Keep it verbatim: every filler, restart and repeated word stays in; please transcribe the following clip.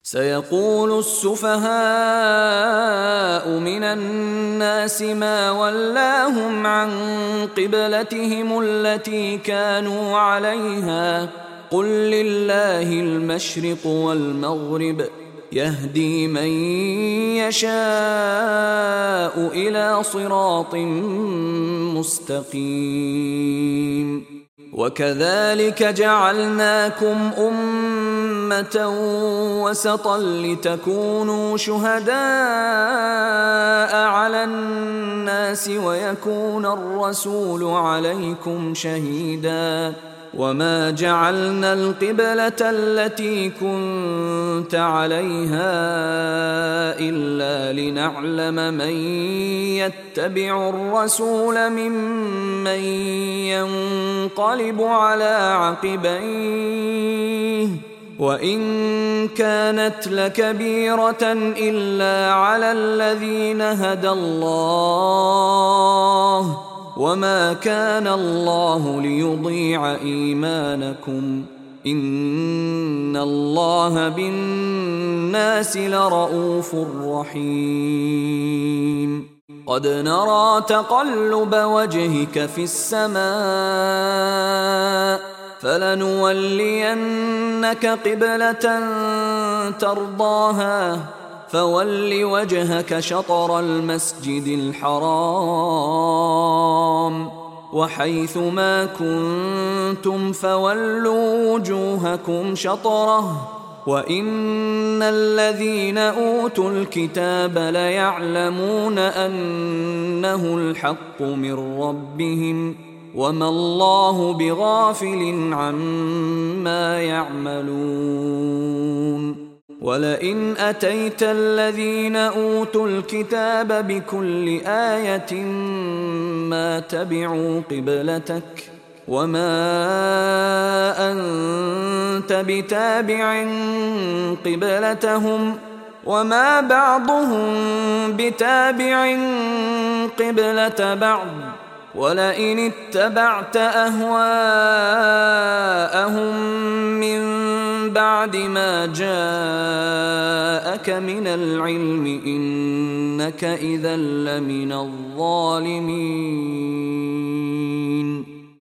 سيقول السفهاء من الناس ما ولاهم عن قبلتهم التي كانوا عليها قل لله المشرق والمغرب يهدي من يشاء إلى صراط مستقيم. وكذلك جعلناكم أمة وسطا لتكونوا شهداء على الناس ويكون الرسول عليكم شهيدا وما جعلنا القبلة التي كنت عليها إلا لنعلم من يتبع الرسول ممن ينقلب على عقبيه وإن كانت لكبيرة إلا على الذين هدى الله وما كان الله ليضيع إيمانكم إن الله بالناس لرءوف رحيم. قد نرى تقلب وجهك في السماء فلنولينك قبلة ترضاها فول وجهك شطر المسجد الحرام وحيث ما كنتم فولوا وجوهكم شطره وإن الذين أوتوا الكتاب ليعلمون أنه الحق من ربهم وما الله بغافل عما يعملون. ولئن أتيت الذين أوتوا الكتاب بكل آية ما تبعوا قبلتك وما أنت بتابع قبلتهم وما بعضهم بتابع قبلة بعض ولئن اتبعت أهواءهم من بعد ما جاءك من العلم إنك إذا لمن الظالمين.